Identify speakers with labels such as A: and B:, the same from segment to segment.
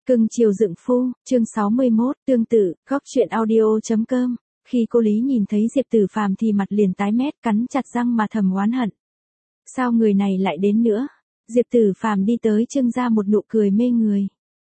A: Cưng chiều dựng phu, chương 61, tương tự, góc chuyện audio.com. Khi cô Lý nhìn thấy Diệp Tử Phàm thì mặt liền tái mét, cắn chặt răng mà thầm oán hận. Sao người này lại đến nữa? Diệp Tử Phàm đi tới trưng ra một nụ cười mê người.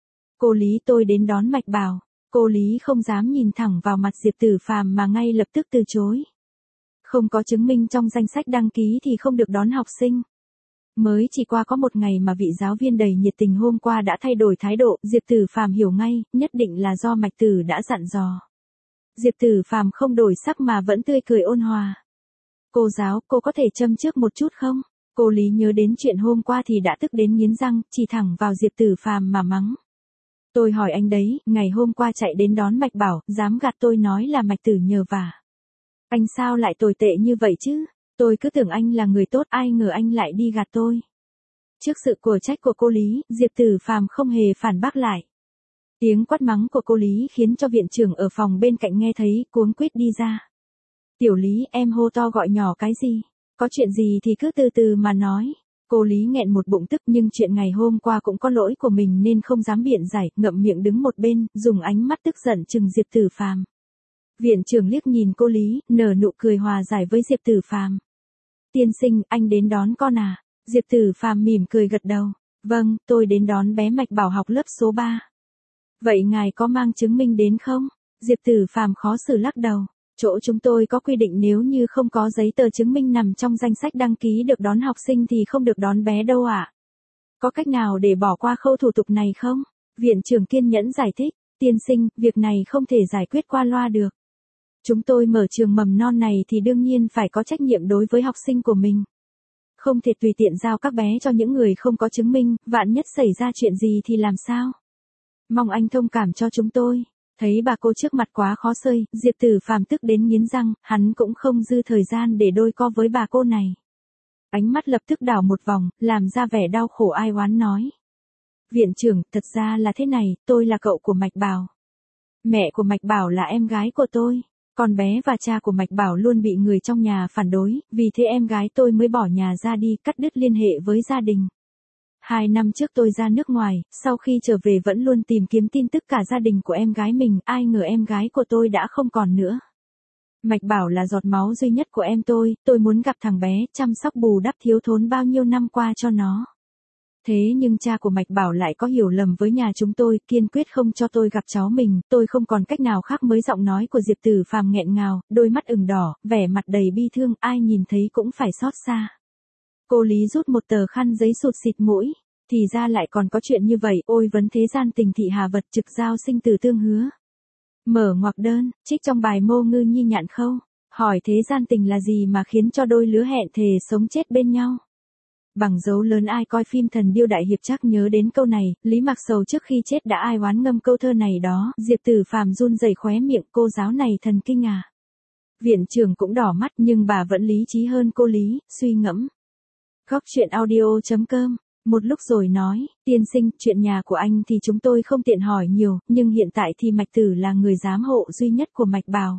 A: Cô Lý, tôi đến đón Mạch Bảo. Cô Lý không dám nhìn thẳng vào mặt Diệp Tử Phàm mà ngay lập tức từ chối. Không có chứng minh trong danh sách đăng ký thì không được đón học sinh. Mới chỉ qua có một ngày mà vị giáo viên đầy nhiệt tình hôm qua đã thay đổi thái độ, Diệp Tử Phàm hiểu ngay, nhất định là do Mạch Tử đã dặn dò. Diệp Tử Phàm không đổi sắc mà vẫn tươi cười ôn hòa. Cô giáo, cô có thể châm trước một chút không? Cô Lý nhớ đến chuyện hôm qua thì đã tức đến nghiến răng, chỉ thẳng vào Diệp Tử Phàm mà mắng. Tôi hỏi anh đấy, ngày hôm qua chạy đến đón Mạch Bảo, dám gạt tôi nói là Mạch Tử nhờ vả. Anh sao lại tồi tệ như vậy chứ? Tôi cứ tưởng anh là người tốt, ai ngờ anh lại đi gạt tôi. Trước sự của trách của cô Lý, Diệp Tử Phàm không hề phản bác lại. Tiếng quát mắng của cô Lý khiến cho viện trưởng ở phòng bên cạnh nghe thấy, cuống quýt đi ra. Tiểu Lý, em hô to gọi nhỏ cái gì? Có chuyện gì thì cứ từ từ mà nói. Cô Lý nghẹn một bụng tức nhưng chuyện ngày hôm qua cũng có lỗi của mình nên không dám biện giải, ngậm miệng đứng một bên, dùng ánh mắt tức giận trừng Diệp Tử Phàm. Viện trưởng liếc nhìn cô Lý, nở nụ cười hòa giải với Diệp Tử Phàm. Tiên sinh, anh đến đón con à? Diệp Tử Phàm mỉm cười gật đầu. Vâng, tôi đến đón bé Mạch Bảo học lớp số 3. Vậy ngài có mang chứng minh đến không? Diệp Tử Phàm khó xử lắc đầu. Chỗ chúng tôi có quy định nếu như không có giấy tờ chứng minh nằm trong danh sách đăng ký được đón học sinh thì không được đón bé đâu ạ. Có cách nào để bỏ qua khâu thủ tục này không? Viện trưởng kiên nhẫn giải thích. Tiên sinh, việc này không thể giải quyết qua loa được. Chúng tôi mở trường mầm non này thì đương nhiên phải có trách nhiệm đối với học sinh của mình. Không thể tùy tiện giao các bé cho những người không có chứng minh, vạn nhất xảy ra chuyện gì thì làm sao? Mong anh thông cảm cho chúng tôi. Thấy bà cô trước mặt quá khó xơi, Diệp Tử Phàm tức đến nghiến răng, hắn cũng không dư thời gian để đôi co với bà cô này. Ánh mắt lập tức đảo một vòng, làm ra vẻ đau khổ ai oán nói. Viện trưởng, thật ra là thế này, tôi là cậu của Mạch Bảo. Mẹ của Mạch Bảo là em gái của tôi. Con bé và cha của Mạch Bảo luôn bị người trong nhà phản đối, vì thế em gái tôi mới bỏ nhà ra đi, cắt đứt liên hệ với gia đình. 2 năm trước tôi ra nước ngoài, sau khi trở về vẫn luôn tìm kiếm tin tức cả gia đình của em gái mình, ai ngờ em gái của tôi đã không còn nữa. Mạch Bảo là giọt máu duy nhất của em tôi muốn gặp thằng bé, chăm sóc bù đắp thiếu thốn bao nhiêu năm qua cho nó. Thế nhưng cha của Mạch Bảo lại có hiểu lầm với nhà chúng tôi, kiên quyết không cho tôi gặp cháu mình, tôi không còn cách nào khác mới giọng nói của Diệp Tử Phàm nghẹn ngào, đôi mắt ửng đỏ, vẻ mặt đầy bi thương, ai nhìn thấy cũng phải xót xa. Cô Lý rút một tờ khăn giấy sụt xịt mũi, thì ra lại còn có chuyện như vậy, ôi vấn thế gian tình thị hà vật trực giao sinh tử tương hứa. Mở ngoặc đơn, trích trong bài Mô Ngư Nhi Nhạn Khâu, hỏi thế gian tình là gì mà khiến cho đôi lứa hẹn thề sống chết bên nhau. Bằng dấu lớn ai coi phim Thần Điêu Đại Hiệp chắc nhớ đến câu này, Lý Mạc Sầu trước khi chết đã ai oán ngâm câu thơ này đó, Diệp Tử Phàm run rẩy khóe miệng, cô giáo này thần kinh à. Viện trưởng cũng đỏ mắt nhưng bà vẫn lý trí hơn cô Lý, suy ngẫm. Góc chuyện audio.com, một lúc rồi nói, tiên sinh, chuyện nhà của anh thì chúng tôi không tiện hỏi nhiều, nhưng hiện tại thì Mạch Tử là người giám hộ duy nhất của Mạch Bảo.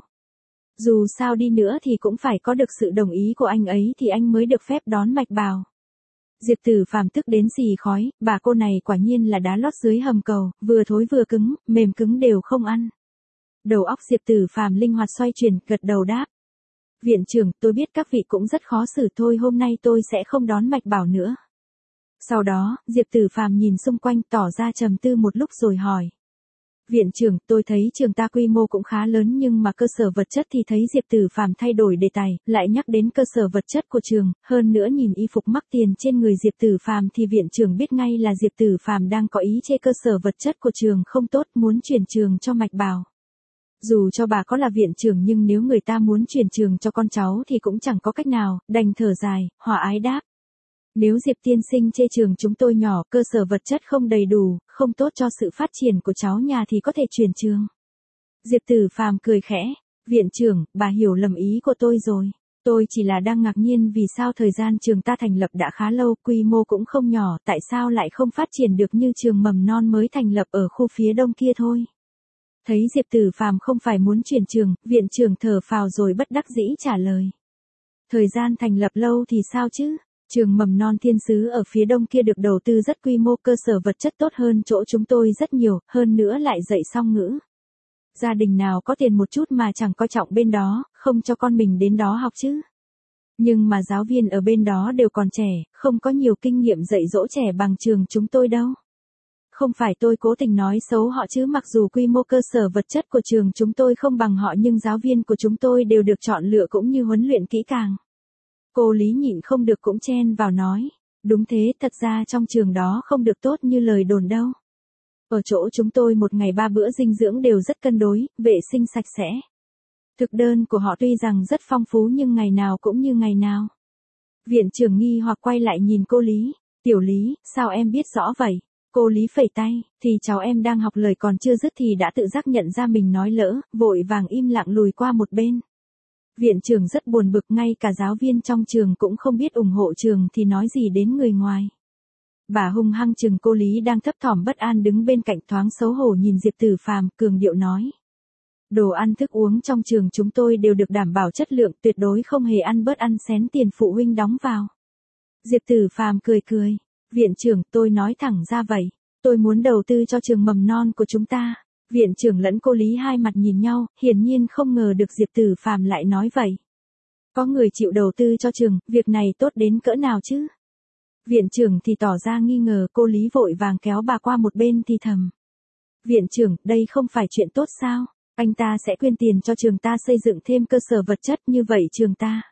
A: Dù sao đi nữa thì cũng phải có được sự đồng ý của anh ấy thì anh mới được phép đón Mạch Bảo. Diệp Tử Phàm tức đến xì khói, bà cô này quả nhiên là đá lót dưới hầm cầu, vừa thối vừa cứng, mềm cứng đều không ăn. Đầu óc Diệp Tử Phàm linh hoạt xoay chuyển, gật đầu đáp. Viện trưởng, tôi biết các vị cũng rất khó xử thôi, hôm nay tôi sẽ không đón Mạch Bảo nữa. Sau đó, Diệp Tử Phàm nhìn xung quanh tỏ ra trầm tư một lúc rồi hỏi. Viện trưởng, tôi thấy trường ta quy mô cũng khá lớn nhưng mà cơ sở vật chất thì thấy Diệp Tử Phàm thay đổi đề tài, lại nhắc đến cơ sở vật chất của trường, hơn nữa nhìn y phục mắc tiền trên người Diệp Tử Phàm thì viện trưởng biết ngay là Diệp Tử Phàm đang có ý chê cơ sở vật chất của trường không tốt, muốn chuyển trường cho Mạch Bảo. Dù cho bà có là viện trưởng nhưng nếu người ta muốn chuyển trường cho con cháu thì cũng chẳng có cách nào, đành thở dài, hòa ái đáp. Nếu Diệp tiên sinh chê trường chúng tôi nhỏ, cơ sở vật chất không đầy đủ, không tốt cho sự phát triển của cháu nhà thì có thể chuyển trường. Diệp Tử Phàm cười khẽ, viện trưởng, bà hiểu lầm ý của tôi rồi. Tôi chỉ là đang ngạc nhiên vì sao thời gian trường ta thành lập đã khá lâu, quy mô cũng không nhỏ, tại sao lại không phát triển được như trường mầm non mới thành lập ở khu phía đông kia thôi. Thấy Diệp Tử Phàm không phải muốn chuyển trường, viện trưởng thở phào rồi bất đắc dĩ trả lời. Thời gian thành lập lâu thì sao chứ? Trường mầm non Thiên Sứ ở phía đông kia được đầu tư rất quy mô, cơ sở vật chất tốt hơn chỗ chúng tôi rất nhiều, hơn nữa lại dạy song ngữ. Gia đình nào có tiền một chút mà chẳng coi trọng bên đó, không cho con mình đến đó học chứ. Nhưng mà giáo viên ở bên đó đều còn trẻ, không có nhiều kinh nghiệm dạy dỗ trẻ bằng trường chúng tôi đâu. Không phải tôi cố tình nói xấu họ chứ, mặc dù quy mô cơ sở vật chất của trường chúng tôi không bằng họ nhưng giáo viên của chúng tôi đều được chọn lựa cũng như huấn luyện kỹ càng. Cô Lý nhịn không được cũng chen vào nói. Đúng thế, thật ra trong trường đó không được tốt như lời đồn đâu. Ở chỗ chúng tôi một ngày 3 bữa dinh dưỡng đều rất cân đối, vệ sinh sạch sẽ. Thực đơn của họ tuy rằng rất phong phú nhưng ngày nào cũng như ngày nào. Viện trưởng nghi hoặc quay lại nhìn cô Lý. Tiểu Lý, sao em biết rõ vậy? Cô Lý phẩy tay, thì cháu em đang học lời còn chưa dứt thì đã tự giác nhận ra mình nói lỡ, vội vàng im lặng lùi qua một bên. Viện trưởng rất buồn bực, ngay cả giáo viên trong trường cũng không biết ủng hộ trường thì nói gì đến người ngoài. Bà hung hăng chừng cô Lý đang thấp thỏm bất an đứng bên cạnh, thoáng xấu hổ nhìn Diệp Tử Phàm, cường điệu nói. Đồ ăn thức uống trong trường chúng tôi đều được đảm bảo chất lượng, tuyệt đối không hề ăn bớt ăn xén tiền phụ huynh đóng vào. Diệp Tử Phàm cười cười. Viện trưởng, tôi nói thẳng ra vậy. Tôi muốn đầu tư cho trường mầm non của chúng ta. Viện trưởng lẫn cô Lý hai mặt nhìn nhau, hiển nhiên không ngờ được Diệp Tử Phàm lại nói vậy. Có người chịu đầu tư cho trường, việc này tốt đến cỡ nào chứ? Viện trưởng thì tỏ ra nghi ngờ, cô Lý vội vàng kéo bà qua một bên thì thầm. Viện trưởng, đây không phải chuyện tốt sao? Anh ta sẽ quyên tiền cho trường ta xây dựng thêm cơ sở vật chất, như vậy trường ta.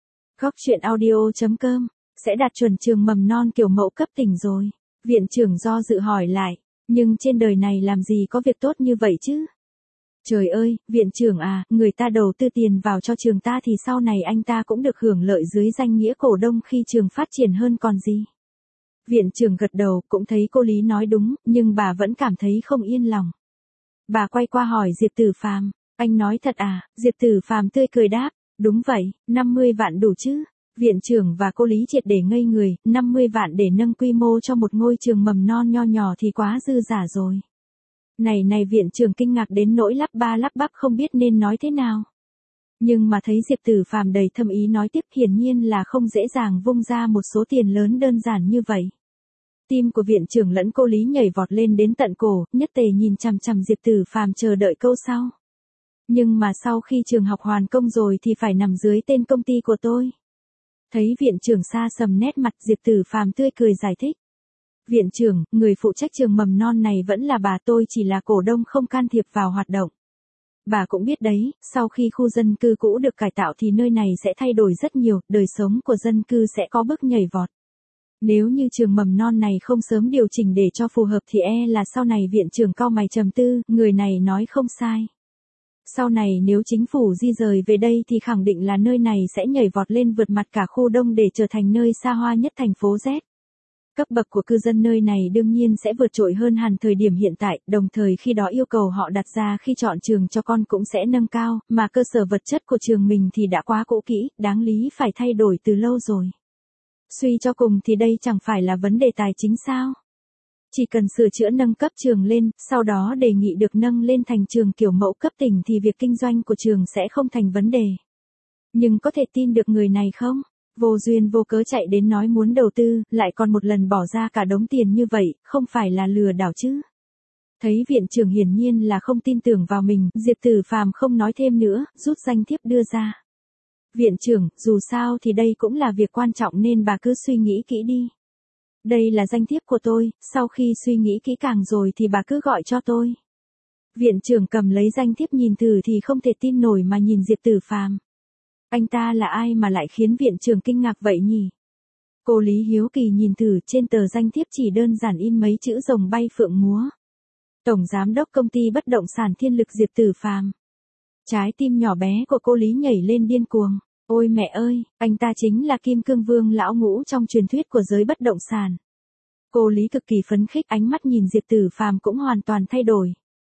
A: Goctruyện.audio.com sẽ đạt chuẩn trường mầm non kiểu mẫu cấp tỉnh rồi. Viện trưởng do dự hỏi lại, nhưng trên đời này làm gì có việc tốt như vậy chứ? Trời ơi, viện trưởng à, người ta đầu tư tiền vào cho trường ta thì sau này anh ta cũng được hưởng lợi dưới danh nghĩa cổ đông khi trường phát triển hơn còn gì. Viện trưởng gật đầu, cũng thấy cô Lý nói đúng, nhưng bà vẫn cảm thấy không yên lòng. Bà quay qua hỏi Diệp Tử Phàm, anh nói thật à? Diệp Tử Phàm tươi cười đáp, đúng vậy, 50 vạn đủ chứ? Viện trưởng và cô Lý triệt để ngây người, 50 vạn để nâng quy mô cho một ngôi trường mầm non nho nhỏ thì quá dư giả rồi. Này viện trưởng kinh ngạc đến nỗi lắp ba lắp bắp không biết nên nói thế nào. Nhưng mà thấy Diệp Tử Phàm đầy thâm ý nói tiếp, hiển nhiên là không dễ dàng vung ra một số tiền lớn đơn giản như vậy. Tim của viện trưởng lẫn cô Lý nhảy vọt lên đến tận cổ, nhất tề nhìn chằm chằm Diệp Tử Phàm chờ đợi câu sau. Nhưng mà sau khi trường học hoàn công rồi thì phải nằm dưới tên công ty của tôi. Thấy viện trưởng xa sầm nét mặt, Diệp Tử Phàm tươi cười giải thích. Viện trưởng, người phụ trách trường mầm non này vẫn là bà, tôi chỉ là cổ đông không can thiệp vào hoạt động. Bà cũng biết đấy, sau khi khu dân cư cũ được cải tạo thì nơi này sẽ thay đổi rất nhiều, đời sống của dân cư sẽ có bước nhảy vọt. Nếu như trường mầm non này không sớm điều chỉnh để cho phù hợp thì là sau này. Viện trưởng cau mày trầm tư, người này nói không sai. Sau này nếu chính phủ di rời về đây thì khẳng định là nơi này sẽ nhảy vọt lên vượt mặt cả khu đông để trở thành nơi xa hoa nhất thành phố Z. Cấp bậc của cư dân nơi này đương nhiên sẽ vượt trội hơn hẳn thời điểm hiện tại, đồng thời khi đó yêu cầu họ đặt ra khi chọn trường cho con cũng sẽ nâng cao, mà cơ sở vật chất của trường mình thì đã quá cũ kỹ, đáng lý phải thay đổi từ lâu rồi. Suy cho cùng thì đây chẳng phải là vấn đề tài chính sao? Chỉ cần sửa chữa nâng cấp trường lên, sau đó đề nghị được nâng lên thành trường kiểu mẫu cấp tỉnh thì việc kinh doanh của trường sẽ không thành vấn đề. Nhưng có thể tin được người này không? Vô duyên vô cớ chạy đến nói muốn đầu tư, lại còn một lần bỏ ra cả đống tiền như vậy, không phải là lừa đảo chứ? Thấy viện trưởng hiển nhiên là không tin tưởng vào mình, Diệp Tử Phàm không nói thêm nữa, rút danh thiếp đưa ra. Viện trưởng, dù sao thì đây cũng là việc quan trọng nên bà cứ suy nghĩ kỹ đi. Đây là danh thiếp của tôi, sau khi suy nghĩ kỹ càng rồi thì bà cứ gọi cho tôi. Viện trưởng cầm lấy danh thiếp nhìn thử thì không thể tin nổi mà nhìn Diệp Tử Phàm. Anh ta là ai mà lại khiến viện trưởng kinh ngạc vậy nhỉ? Cô Lý hiếu kỳ nhìn thử, trên tờ danh thiếp chỉ đơn giản in mấy chữ rồng bay phượng múa. Tổng giám đốc công ty bất động sản Thiên Lực Diệp Tử Phàm. Trái tim nhỏ bé của cô Lý nhảy lên điên cuồng. Ôi mẹ ơi, anh ta chính là Kim Cương Vương lão ngũ trong truyền thuyết của giới bất động sản. Cô Lý cực kỳ phấn khích, ánh mắt nhìn Diệp Tử Phàm cũng hoàn toàn thay đổi.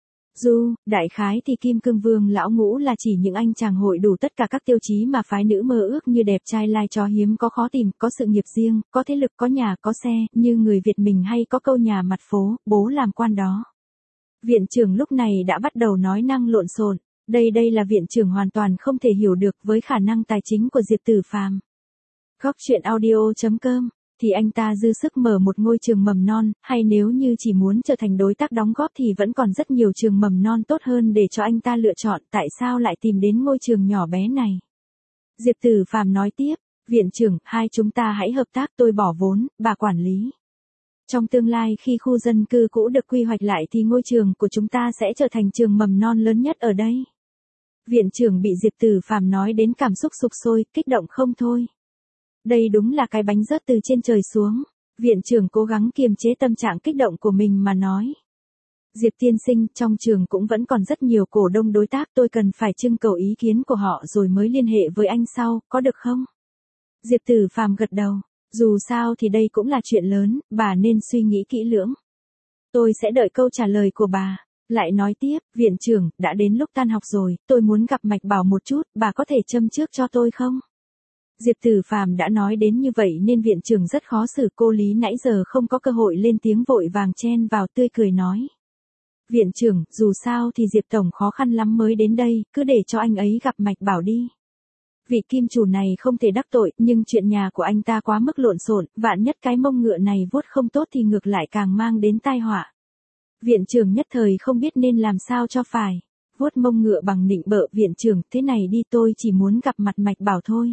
A: Đại khái thì Kim Cương Vương lão ngũ là chỉ những anh chàng hội đủ tất cả các tiêu chí mà phái nữ mơ ước, như đẹp trai lai chó hiếm có khó tìm, có sự nghiệp riêng, có thế lực, có nhà, có xe, như người Việt mình hay có câu nhà mặt phố, bố làm quan đó. Viện trưởng lúc này đã bắt đầu nói năng lộn xộn. Đây là viện trưởng hoàn toàn không thể hiểu được với khả năng tài chính của Diệp Tử Phàm. Góc chuyện audio.com, thì anh ta dư sức mở một ngôi trường mầm non, hay nếu như chỉ muốn trở thành đối tác đóng góp thì vẫn còn rất nhiều trường mầm non tốt hơn để cho anh ta lựa chọn, tại sao lại tìm đến ngôi trường nhỏ bé này. Diệp Tử Phàm nói tiếp, viện trưởng, hai chúng ta hãy hợp tác, tôi bỏ vốn, bà quản lý. Trong tương lai khi khu dân cư cũ được quy hoạch lại thì ngôi trường của chúng ta sẽ trở thành trường mầm non lớn nhất ở đây. Viện trưởng bị Diệp Tử Phàm nói đến cảm xúc sục sôi, kích động không thôi. Đây đúng là cái bánh rớt từ trên trời xuống. Viện trưởng cố gắng kiềm chế tâm trạng kích động của mình mà nói. Diệp tiên sinh, trong trường cũng vẫn còn rất nhiều cổ đông đối tác, tôi cần phải trưng cầu ý kiến của họ rồi mới liên hệ với anh sau, có được không? Diệp Tử Phàm gật đầu. Dù sao thì đây cũng là chuyện lớn, bà nên suy nghĩ kỹ lưỡng. Tôi sẽ đợi câu trả lời của bà. Lại nói tiếp, viện trưởng, đã đến lúc tan học rồi, tôi muốn gặp Mạch Bảo một chút, bà có thể châm trước cho tôi không? Diệp Tử Phàm đã nói đến như vậy nên viện trưởng rất khó xử, cô Lý nãy giờ không có cơ hội lên tiếng vội vàng chen vào tươi cười nói. Viện trưởng, dù sao thì Diệp Tổng khó khăn lắm mới đến đây, cứ để cho anh ấy gặp Mạch Bảo đi. Vị kim chủ này không thể đắc tội, nhưng chuyện nhà của anh ta quá mức lộn xộn, vạn nhất cái mông ngựa này vuốt không tốt thì ngược lại càng mang đến tai họa. Viện trưởng nhất thời không biết nên làm sao cho phải. Vuốt mông ngựa bằng nịnh bợ, viện trưởng, thế này đi, tôi chỉ muốn gặp mặt Mạch Bảo thôi.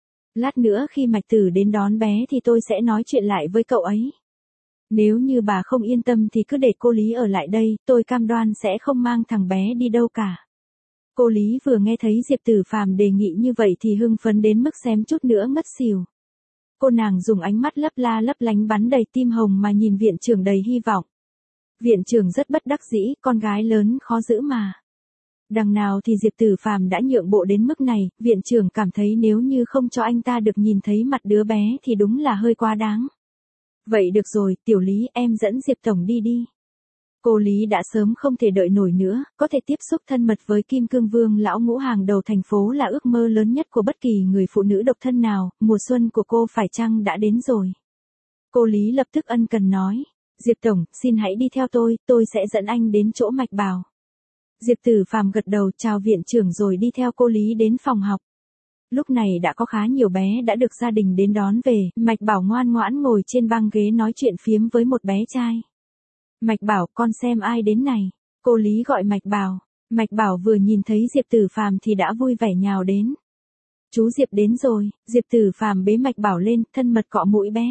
A: Lát nữa khi Mạch Tử đến đón bé thì tôi sẽ nói chuyện lại với cậu ấy. Nếu như bà không yên tâm thì cứ để cô Lý ở lại đây, tôi cam đoan sẽ không mang thằng bé đi đâu cả. Cô Lý vừa nghe thấy Diệp Tử Phàm đề nghị như vậy thì hưng phấn đến mức xém chút nữa ngất xỉu. Cô nàng dùng ánh mắt lấp la lấp lánh bắn đầy tim hồng mà nhìn viện trưởng đầy hy vọng. Viện trưởng rất bất đắc dĩ, con gái lớn khó giữ mà. Đằng nào thì Diệp Tử Phàm đã nhượng bộ đến mức này, viện trưởng cảm thấy nếu như không cho anh ta được nhìn thấy mặt đứa bé thì đúng là hơi quá đáng. Vậy được rồi, Tiểu Lý, em dẫn Diệp Tổng đi đi. Cô Lý đã sớm không thể đợi nổi nữa, có thể tiếp xúc thân mật với Kim Cương Vương lão ngũ hàng đầu thành phố là ước mơ lớn nhất của bất kỳ người phụ nữ độc thân nào, mùa xuân của cô phải chăng đã đến rồi. Cô Lý lập tức ân cần nói, Diệp Tổng, xin hãy đi theo tôi sẽ dẫn anh đến chỗ Mạch Bảo. Diệp Tử Phàm gật đầu chào viện trưởng rồi đi theo cô Lý đến phòng học. Lúc này đã có khá nhiều bé đã được gia đình đến đón về, Mạch Bảo ngoan ngoãn ngồi trên băng ghế nói chuyện phiếm với một bé trai. Mạch Bảo, con xem ai đến này. Cô Lý gọi Mạch Bảo. Mạch Bảo vừa nhìn thấy Diệp Tử Phàm thì đã vui vẻ nhào đến. Chú Diệp đến rồi. Diệp Tử Phàm bế Mạch Bảo lên, thân mật cọ mũi bé.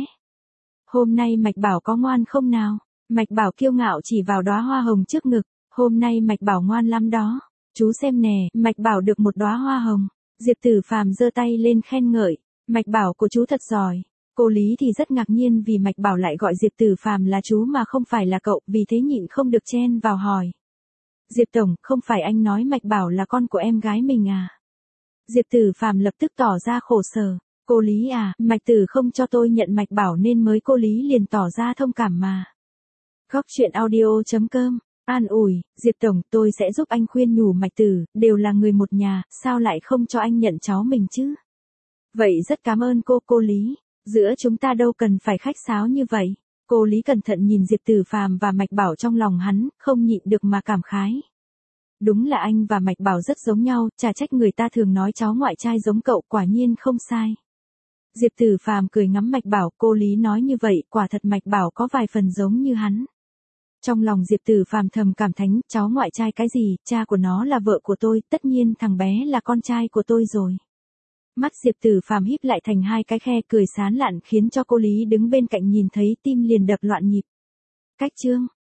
A: Hôm nay Mạch Bảo có ngoan không nào? Mạch Bảo kiêu ngạo chỉ vào đóa hoa hồng trước ngực. Hôm nay Mạch Bảo ngoan lắm đó. Chú xem nè, Mạch Bảo được một đóa hoa hồng. Diệp Tử Phàm giơ tay lên khen ngợi. Mạch Bảo của chú thật giỏi. Cô Lý thì rất ngạc nhiên vì Mạch Bảo lại gọi Diệp Tử Phàm là chú mà không phải là cậu, vì thế nhịn không được chen vào hỏi. Diệp Tổng, không phải anh nói Mạch Bảo là con của em gái mình à? Diệp Tử Phàm lập tức tỏ ra khổ sở. Cô Lý à, Mạch Tử không cho tôi nhận Mạch Bảo nên mới cô Lý liền tỏ ra thông cảm mà. Góc chuyện audio.com, an ủi, Diệp Tổng, tôi sẽ giúp anh khuyên nhủ Mạch Tử, đều là người một nhà, sao lại không cho anh nhận cháu mình chứ? Vậy rất cảm ơn cô Lý. Giữa chúng ta đâu cần phải khách sáo như vậy. Cô Lý cẩn thận nhìn Diệp Tử Phàm và Mạch Bảo trong lòng hắn, không nhịn được mà cảm khái. Đúng là anh và Mạch Bảo rất giống nhau, chả trách người ta thường nói cháu ngoại trai giống cậu, quả nhiên không sai. Diệp Tử Phàm cười ngắm Mạch Bảo, cô Lý nói như vậy, quả thật Mạch Bảo có vài phần giống như hắn. Trong lòng Diệp Tử Phàm thầm cảm thánh, cháu ngoại trai cái gì, cha của nó là vợ của tôi, tất nhiên thằng bé là con trai của tôi rồi. Mắt Diệp Tử Phàm híp lại thành hai cái khe cười sán lạn khiến cho cô Lý đứng bên cạnh nhìn thấy tim liền đập loạn nhịp. Cách chương